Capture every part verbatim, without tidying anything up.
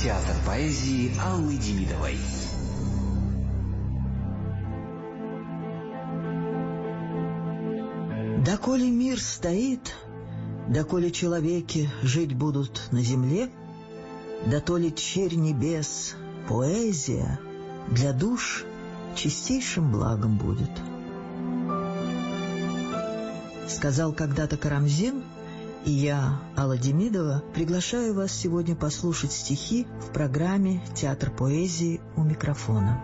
Театр поэзии Аллы Демидовой. Доколе мир стоит, доколе человеки жить будут на земле, дотоле черь небес, поэзия для душ чистейшим благом будет. Сказал когда-то Карамзин, и я, Алла Демидова, приглашаю вас сегодня послушать стихи в программе «Театр поэзии» у микрофона.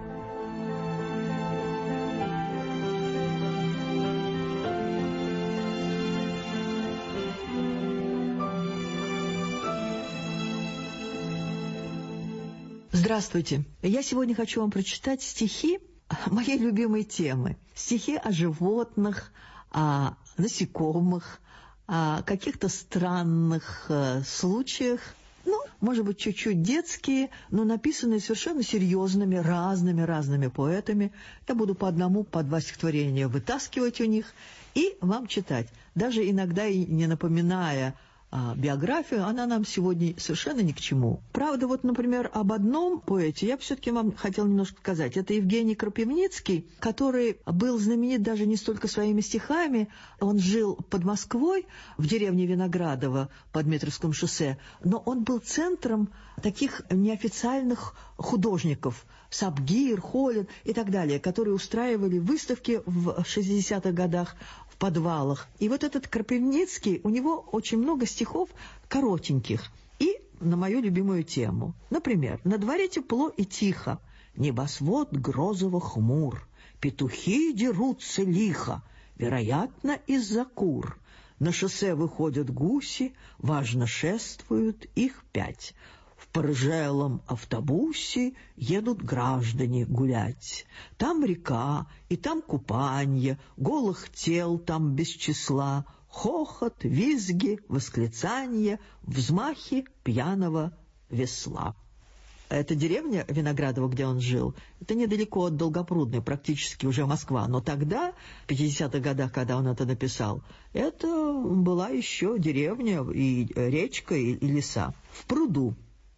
Здравствуйте! Я сегодня хочу вам прочитать стихи моей любимой темы. Стихи о животных, о насекомых, о каких-то странных э, случаях. Ну, может быть, чуть-чуть детские, но написанные совершенно серьезными, разными-разными поэтами. Я буду по одному, по два стихотворения вытаскивать у них и вам читать. Даже иногда и не напоминая а, биографию, она нам сегодня совершенно ни к чему. Правда, вот, например, об одном поэте я все-таки вам хотела немножко сказать. Это Евгений Крапивницкий, который был знаменит даже не столько своими стихами. Он жил под Москвой, в деревне Виноградово, по Дмитровскому шоссе, но он был центром таких неофициальных художников, Сабгир, Холин и так далее, которые устраивали выставки в шестидесятых годах в подвалах. И вот этот Крапивницкий, у него очень много стихов коротеньких и на мою любимую тему. Например, «На дворе тепло и тихо, небосвод грозово хмур, петухи дерутся лихо, вероятно, из-за кур. На шоссе выходят гуси, важно шествуют их пять. В порыжелом автобусе едут граждане гулять. Там река, и там купанье, голых тел там без числа, хохот, визги, восклицания, взмахи пьяного весла». Это деревня Виноградово, где он жил. Это недалеко от Долгопрудной, практически уже Москва. Но тогда, в пятидесятых годах, когда он это написал, это была еще деревня, и речка, и, и леса. В пруду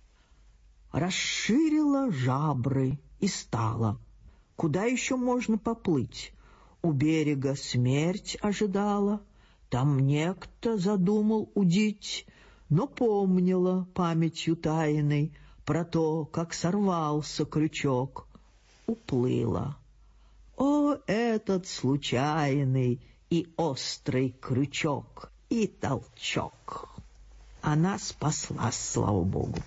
расширила жабры и стала. Куда еще можно поплыть? У берега смерть ожидала. Там некто задумал удить, но помнила памятью тайной про то, как сорвался крючок, уплыла. О, этот случайный и острый крючок и толчок! Она спаслась, слава богу.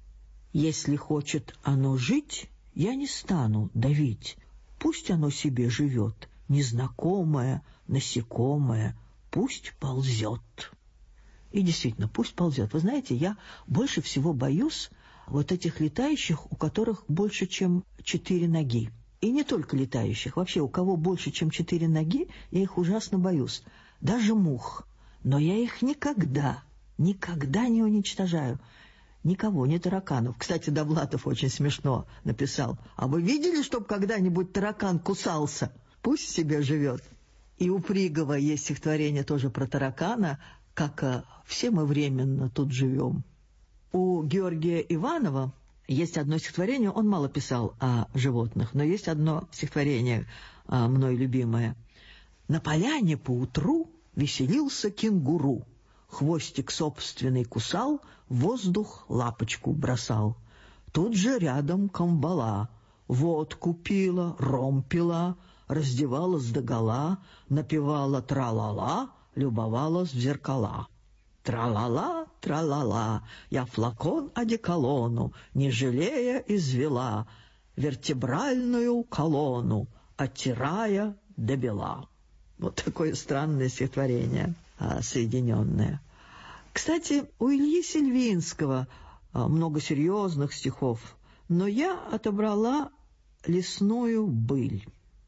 Если хочет оно жить, я не стану давить. Пусть оно себе живет, незнакомое, насекомое, пусть ползет. И действительно, пусть ползет. Вы знаете, я больше всего боюсь вот этих летающих, у которых больше, чем четыре ноги. И не только летающих. Вообще, у кого больше, чем четыре ноги, я их ужасно боюсь. Даже мух. Но я их никогда, никогда не уничтожаю. Никого, ни тараканов. Кстати, Довлатов очень смешно написал. А вы видели, чтоб когда-нибудь таракан кусался? Пусть себе живет. И у Пригова есть стихотворение тоже про таракана, как все мы временно тут живем. У Георгия Иванова есть одно стихотворение, он мало писал о животных, но есть одно стихотворение, мной любимое. «На поляне поутру веселился кенгуру, хвостик собственный кусал, в воздух лапочку бросал. Тут же рядом камбала, водку пила, ром пила, раздевалась догола, напевала тра-ла-ла, любовалась в зеркала. Тра-ла-ла, тра-ла-ла, я флакон одеколону, не жалея извела, вертебральную колонну, оттирая до бела». Вот такое странное стихотворение, соединенное. Кстати, у Ильи Сельвинского много серьезных стихов, но я отобрала «Лесную быль».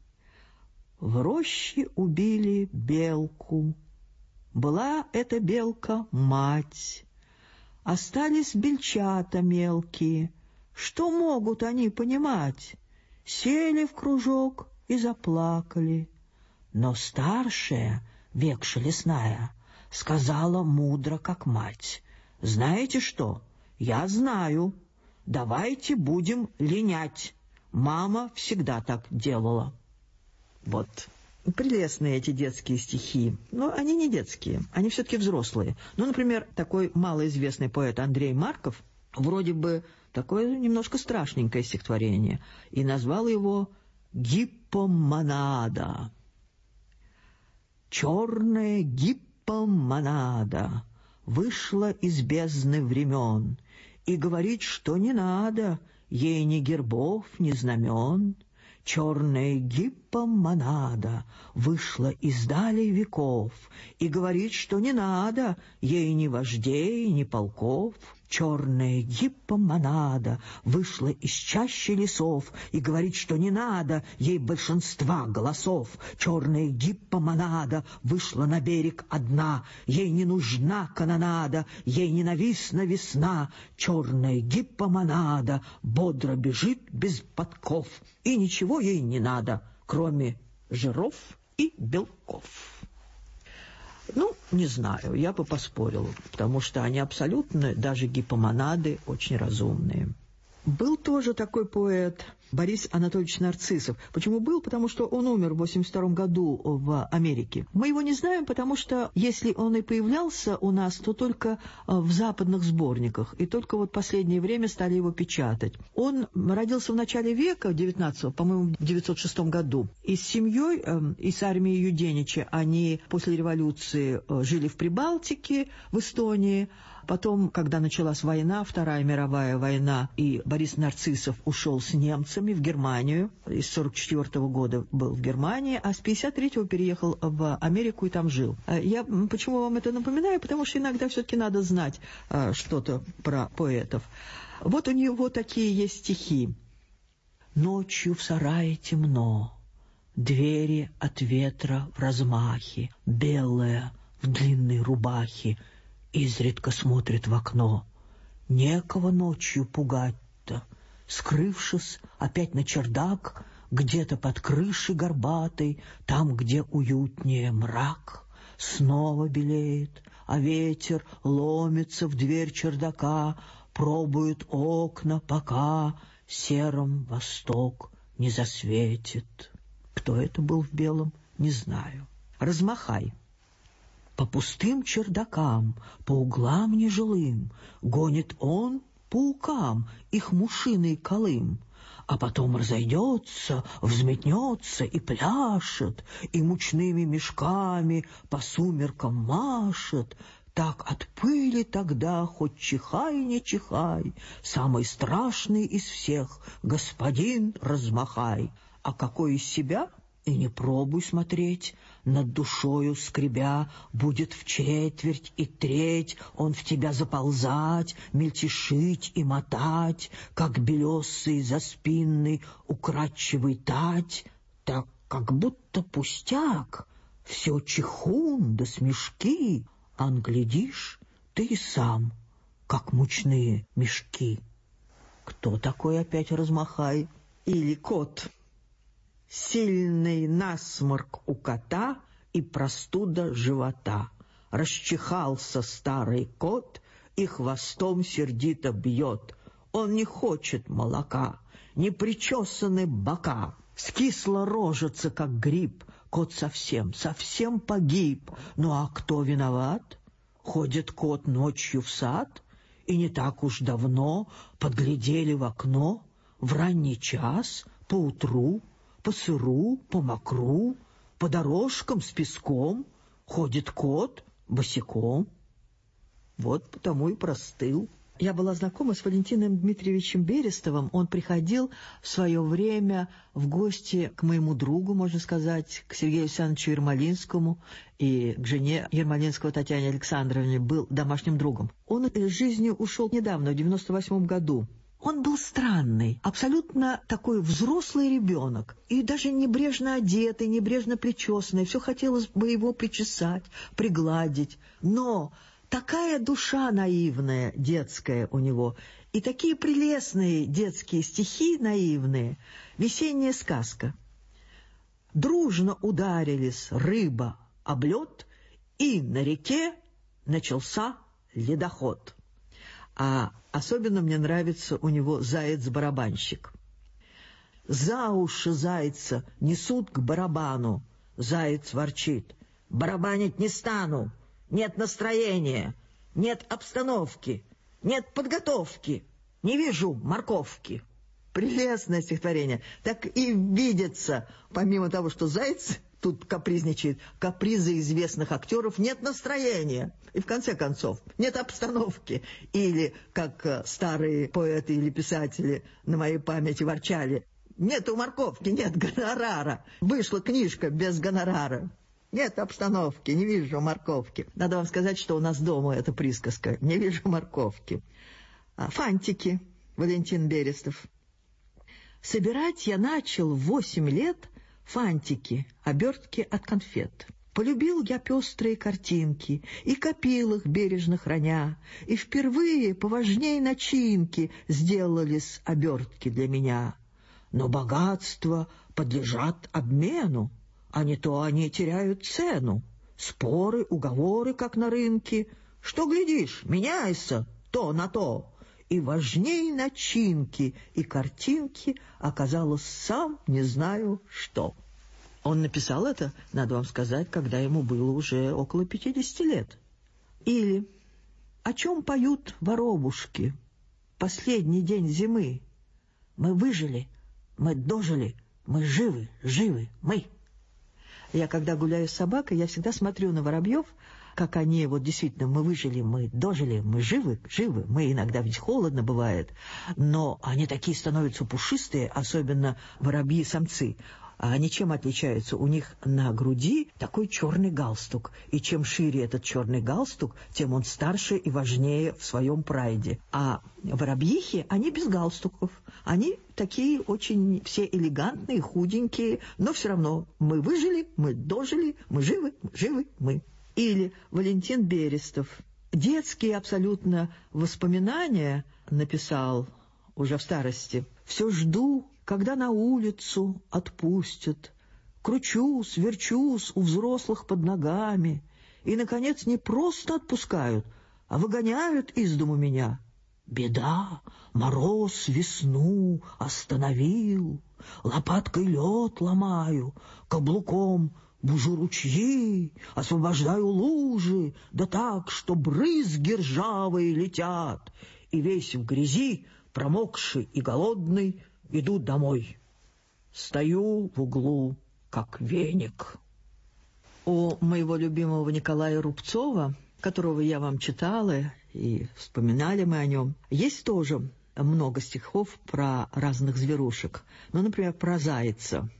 В роще убили белку. Была эта белка мать. Остались бельчата мелкие. Что могут они понимать? Сели в кружок и заплакали. Но старшая, векша лесная, сказала мудро, как мать: «Знаете что? Я знаю. давайте будем линять. Мама всегда так делала. Вот. Прелестные эти детские стихи. Но они не детские, они все-таки взрослые. Ну, например, такой малоизвестный поэт Андрей Марков вроде бы такое немножко страшненькое стихотворение, и назвал его «Гиппомонада». Черная гиппомонада вышла из бездны времен и говорит, что не надо ей ни гербов, ни знамен. Черная гиппомонада вышла из далей веков и говорит, что не надо ей ни вождей, ни полков. Черная гиппомонада вышла из чащи лесов и говорит, что не надо ей большинства голосов. Черная гиппомонада вышла на берег одна, ей не нужна канонада, ей ненавистна весна. Черная гиппомонада бодро бежит без подков, и ничего ей не надо, кроме жиров и белков. Ну, не знаю, я бы поспорила, потому что они абсолютно, даже гиппомонады, очень разумные. Был тоже такой поэт Борис Анатольевич Нарциссов. Почему был? Потому что он умер в восемьдесят втором году в Америке. Мы его не знаем, потому что если он и появлялся у нас, то только в западных сборниках. И только вот в последнее время стали его печатать. Он родился в начале века, девятнадцатого, по-моему, в девятьсот шестом году. И с семьей, и с армией Юденича они после революции жили в Прибалтике, в Эстонии. Потом, когда началась война, Вторая мировая война, и Борис Нарциссов ушел с немцами в Германию, из сорок четвёртого года был в Германии, а с пятьдесят третьего переехал в Америку и там жил. Я почему вам это напоминаю? Потому что иногда все-таки надо знать что-то про поэтов. Вот у него такие есть стихи. «Ночью в сарае темно, двери от ветра в размахе, белая в длинной рубахе, изредка смотрит в окно. Некого ночью пугать-то, скрывшись опять на чердак, где-то под крышей горбатой, там, где уютнее мрак, снова белеет, а ветер ломится в дверь чердака, пробует окна, пока серым восток не засветит». Кто это был в белом, не знаю. Размахай. По пустым чердакам, по углам нежилым, гонит он паукам их мушиный колым, а потом разойдется, взметнется и пляшет, и мучными мешками по сумеркам машет. Так от пыли тогда хоть чихай, не чихай, самый страшный из всех господин Размахай. А какой из себя? И не пробуй смотреть, над душою скребя, будет в четверть и треть он в тебя заползать, мельтешить и мотать, как белесый заспинный украдчивый тать, так как будто пустяк, все чихун да смешки, ан, глядишь, ты и сам, как мучные мешки. Кто такой опять Размахай? Или кот? Сильный насморк у кота и простуда живота. Расчихался старый кот и хвостом сердито бьет. Он не хочет молока, не причесаны бока. Скисла рожица, как гриб. Кот совсем, совсем погиб. Ну а кто виноват? Ходит кот ночью в сад, и не так уж давно подглядели в окно в ранний час, поутру, по сыру, по мокру, по дорожкам с песком ходит кот босиком. Вот потому и простыл. Я была знакома с Валентином Дмитриевичем Берестовым. Он приходил в свое время в гости к моему другу, можно сказать, к Сергею Александровичу Ермолинскому и к жене Ермолинского Татьяне Александровне, был домашним другом. Он из жизни ушел недавно, в девяносто восьмом году. Он был странный, абсолютно такой взрослый ребенок, и даже небрежно одетый, небрежно причесанный, все хотелось бы его причесать, пригладить. Но такая душа наивная, детская у него, и такие прелестные детские стихи наивные. Весенняя сказка. Дружно ударились рыба об лед, и на реке начался ледоход. А особенно мне нравится у него «Заяц-барабанщик». За уши зайца несут к барабану. Заяц ворчит: барабанить не стану, нет настроения, нет обстановки, нет подготовки, не вижу морковки. Прелестное стихотворение. Так и видится, помимо того, что заяц тут капризничает, капризы известных актеров, нет настроения. И в конце концов, нет обстановки. Или, как старые поэты или писатели на моей памяти ворчали: нету морковки, нет гонорара. Вышла книжка без гонорара. Нет обстановки, не вижу морковки. Надо вам сказать, что у нас дома эта присказка: не вижу морковки. Фантики, Валентин Берестов. Собирать я начал в восемь лет фантики, обертки от конфет. Полюбил я пестрые картинки и копил их, бережно храня, и впервые поважней начинки сделались обертки для меня. Но богатства подлежат обмену, а не то они теряют цену. Споры, уговоры, как на рынке. Что глядишь, меняйся то на то. И важней начинки и картинки оказалось сам не знаю что. Он написал это, надо вам сказать, когда ему было уже около пятидесяти лет. Или «О чем поют воробушки? Последний день зимы. Мы выжили, мы дожили, мы живы, живы, мы». Я, когда гуляю с собакой, я всегда смотрю на воробьев, как они, вот действительно, мы выжили, мы дожили, мы живы, живы. Мы иногда ведь холодно бывает, но они такие становятся пушистые, особенно воробьи-самцы. А они чем отличаются? У них на груди такой черный галстук. И чем шире этот черный галстук, тем он старше и важнее в своем прайде. А воробьихи, они без галстуков. Они такие очень все элегантные, худенькие, но все равно мы выжили, мы дожили, мы живы, живы мы. Или Валентин Берестов. Детские абсолютно воспоминания написал уже в старости. «Все жду, когда на улицу отпустят. Кручусь, верчусь у взрослых под ногами. И, наконец, не просто отпускают, а выгоняют из дому меня. Беда, мороз весну остановил. Лопаткой лед ломаю, каблуком бужу ручьи, освобождаю лужи, да так, что брызги ржавые летят. И весь в грязи, промокший и голодный, иду домой. Стою в углу, как веник». У моего любимого Николая Рубцова, которого я вам читала, и вспоминали мы о нем, есть тоже много стихов про разных зверушек. Ну, например, про зайца.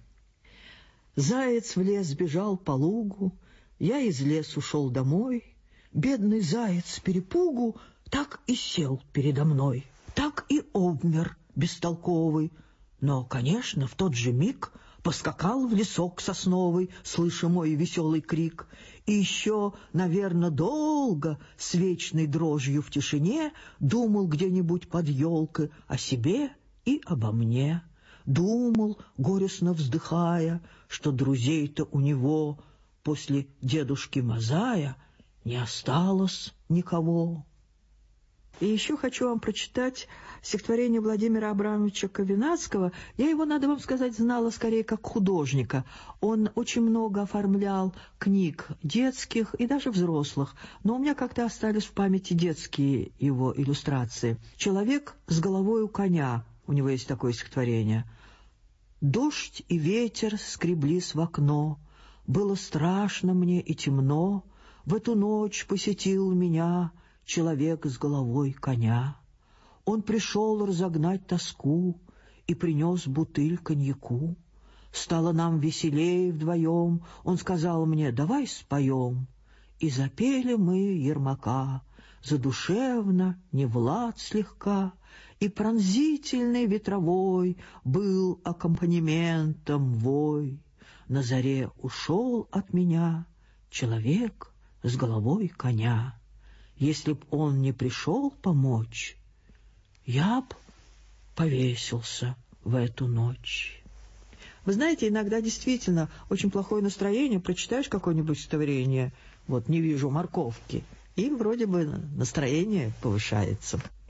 «Заяц в лес бежал по лугу, я из лесу ушел домой. Бедный заяц с перепугу так и сел передо мной, так и обмер бестолковый. Но, конечно, в тот же миг поскакал в лесок сосновый, слыша мой веселый крик, и еще, наверное, долго с вечной дрожью в тишине думал где-нибудь под елкой о себе и обо мне. Думал, горестно вздыхая, что друзей-то у него после дедушки Мазая не осталось никого». И еще хочу вам прочитать стихотворение Владимира Абрамовича Ковенацкого. Я его, надо вам сказать, знала скорее как художника. Он очень много оформлял книг детских и даже взрослых, но у меня как-то остались в памяти детские его иллюстрации. «Человек с головой у коня», у него есть такое стихотворение. «Дождь и ветер скреблись в окно, было страшно мне и темно, в эту ночь посетил меня человек с головой коня. Он пришел разогнать тоску и принес бутыль коньяку. Стало нам веселее вдвоем, он сказал мне: давай споем. И запели мы Ермака, задушевно, не Влад слегка, и пронзительный ветровой был аккомпанементом вой. На заре ушел от меня человек с головой коня. Если б он не пришел помочь, я б повесился в эту ночь». Вы знаете, иногда действительно очень плохое настроение, прочитаешь какое-нибудь стихотворение, вот «не вижу морковки», и вроде бы настроение повышается.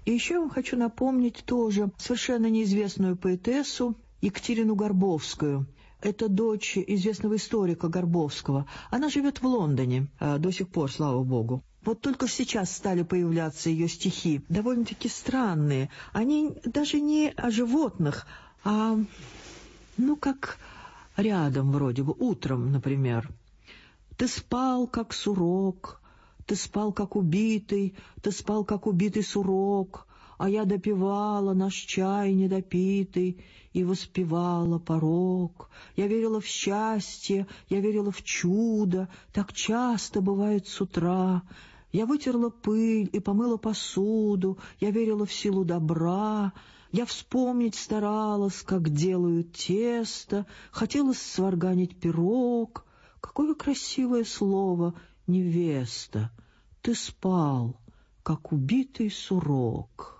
И еще я вам хочу напомнить тоже совершенно неизвестную поэтессу Екатерину Горбовскую. Это дочь известного историка Горбовского. Она живет в Лондоне до сих пор, слава богу. Вот только сейчас стали появляться ее стихи, довольно-таки странные. Они даже не о животных, а, ну, как рядом вроде бы, утром, например. «Ты спал, как сурок, ты спал, как убитый, ты спал, как убитый сурок, а я допивала наш чай недопитый и воспевала порок. Я верила в счастье, я верила в чудо, так часто бывает с утра. Я вытерла пыль и помыла посуду, я верила в силу добра. Я вспомнить старалась, как делают тесто, хотелось сварганить пирог. Какое красивое слово «невеста». Ты спал, как убитый сурок».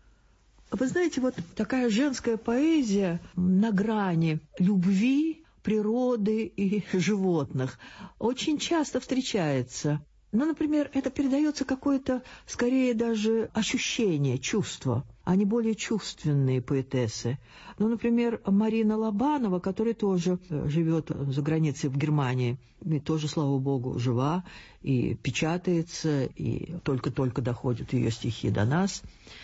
Вы знаете, вот такая женская поэзия на грани любви, природы и животных очень часто встречается. Ну, например, это передается какое-то, скорее даже ощущение, чувство. Они более чувственные поэтессы. Ну, например, Марина Лобанова, которая тоже живет за границей в Германии, и тоже, слава богу, жива, и печатается, и только-только доходят ее стихи до нас.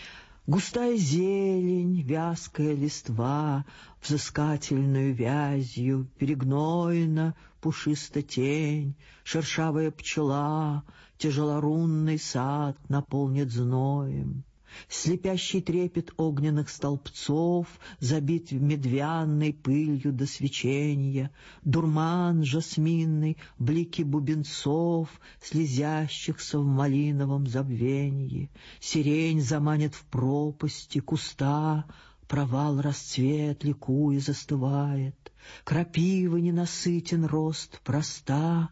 Густая зелень, вязкая листва, взыскательную вязью перегноена пушиста тень, шершавая пчела, тяжелорунный сад наполнит зноем. Слепящий трепет огненных столбцов забит медвяной пылью до свеченья, дурман жасминный, блики бубенцов, слезящихся в малиновом забвенье. Сирень заманит в пропасти куста, провал расцвет ликуя застывает. Крапивы ненасытен рост проста,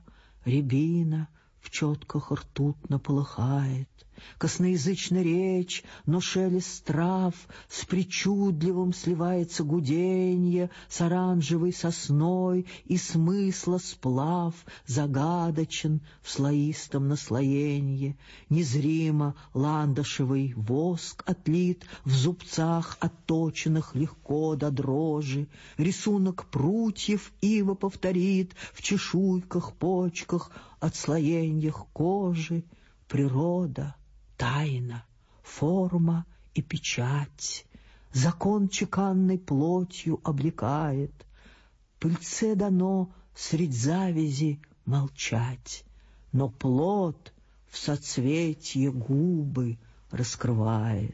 рябина в четках ртутно полыхает. Косноязычна речь, но шелест трав с причудливым сливается гуденье, с оранжевой сосной и смысла сплав загадочен в слоистом наслоенье. Незримо ландышевый воск отлит в зубцах отточенных легко до дрожи, рисунок прутьев ива повторит в чешуйках, почках, отслоеньях кожи. Природа, тайна, форма и печать, закон чеканной плотью облекает. Пыльце дано средь завязи молчать, но плод в соцветье губы раскрывает.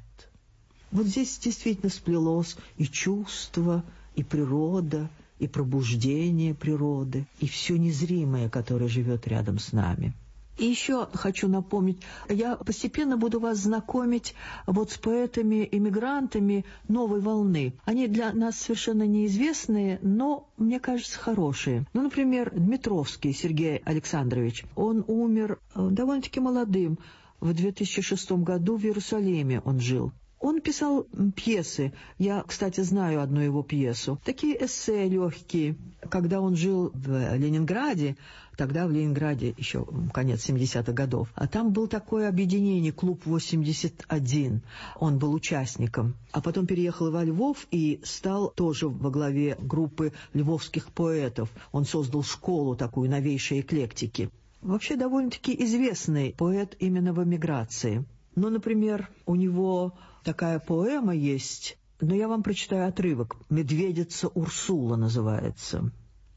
Вот здесь действительно сплелось и чувство, и природа, и пробуждение природы, и все незримое, которое живет рядом с нами. И еще хочу напомнить, я постепенно буду вас знакомить вот с поэтами-эмигрантами новой волны. Они для нас совершенно неизвестные, но, мне кажется, хорошие. Ну, например, Дмитровский Сергей Александрович. Он умер довольно-таки молодым. В две тысячи шестом году в Иерусалиме он жил. Он писал пьесы. Я, кстати, знаю одну его пьесу. Такие эссе легкие. Когда он жил в Ленинграде, тогда в Ленинграде еще конец семидесятых годов, а там был такое объединение «Клуб восемьдесят один». Он был участником. А потом переехал во Львов и стал тоже во главе группы львовских поэтов. Он создал школу такую новейшей эклектики. Вообще довольно-таки известный поэт именно в эмиграции. Ну, например, у него такая поэма есть, но я вам прочитаю отрывок. «Медведица Урсула» называется.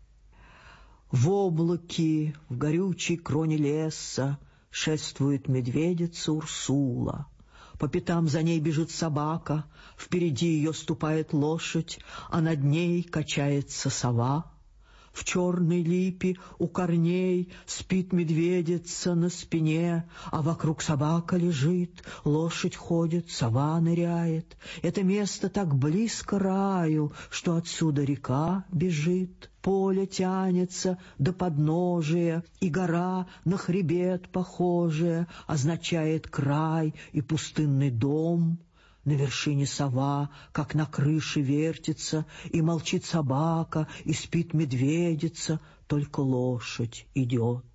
В облаке, в горючей кроне леса шествует медведица Урсула. По пятам за ней бежит собака, впереди ее ступает лошадь, а над ней качается сова. В черной липе у корней спит медведица на спине, а вокруг собака лежит, лошадь ходит, сова ныряет. Это место так близко раю, что отсюда река бежит. Поле тянется до подножия, и гора на хребет похожая означает край и пустынный дом. На вершине сова, как на крыше, вертится, и молчит собака, и спит медведица, только лошадь идет.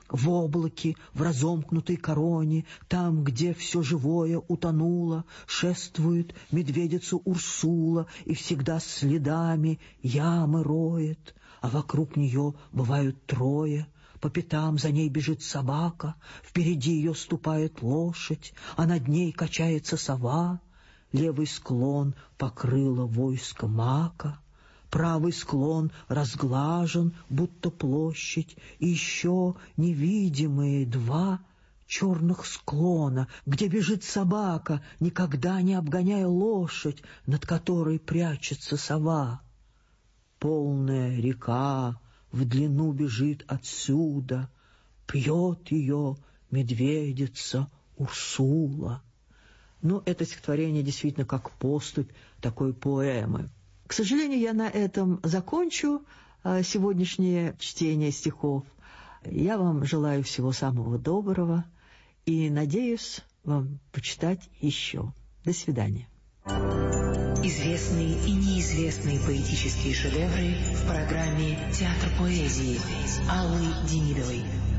В облаке, в разомкнутой короне, там, где все живое утонуло, шествует медведица Урсула и всегда следами ямы роет, а вокруг нее бывают трое. По пятам за ней бежит собака, впереди ее ступает лошадь, а над ней качается сова. Левый склон покрыло войско мака, правый склон разглажен, будто площадь, и еще невидимые два черных склона, где бежит собака, никогда не обгоняя лошадь, над которой прячется сова. Полная река в длину бежит отсюда, пьет ее медведица Урсула. Ну, это стихотворение действительно как поступь такой поэмы. К сожалению, я на этом закончу сегодняшнее чтение стихов. Я вам желаю всего самого доброго и надеюсь вам почитать еще. До свидания. Известные и неизвестные поэтические шедевры в программе «Театр поэзии» Аллы Демидовой.